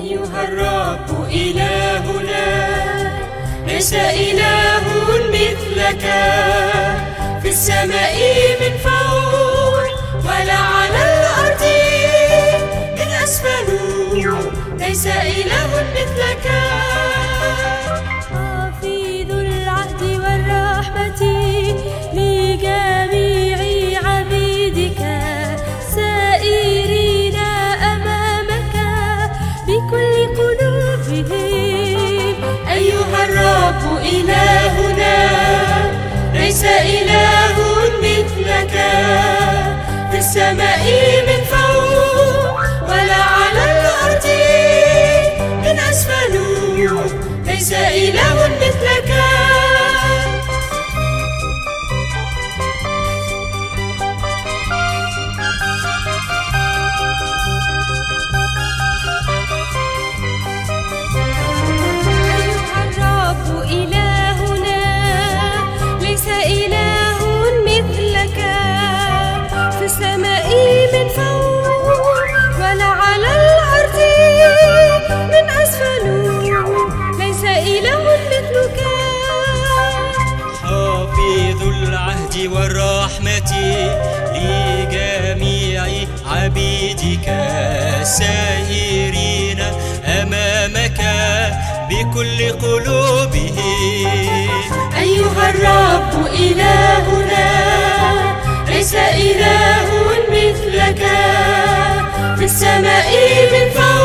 أيها الرب إلهنا ليس إله مثلك في السماء من فوق ولا على الأرض من أسفل ليس إله مثلك. حافظ العهد والرحمة لجميع عبيدك سائرين أمامك بكل قلوبهم. أيها الرب إلهنا ليس إله مثلك في السماء من فوق ولا على الأرض من أسفل ليس إله مثلك. حافظ العهد والرحمة لجميع عبيدك سائرين أمامك بكل قلوبهم. أيها الرب إلهنا ليس إله مثلك في السماء من فوق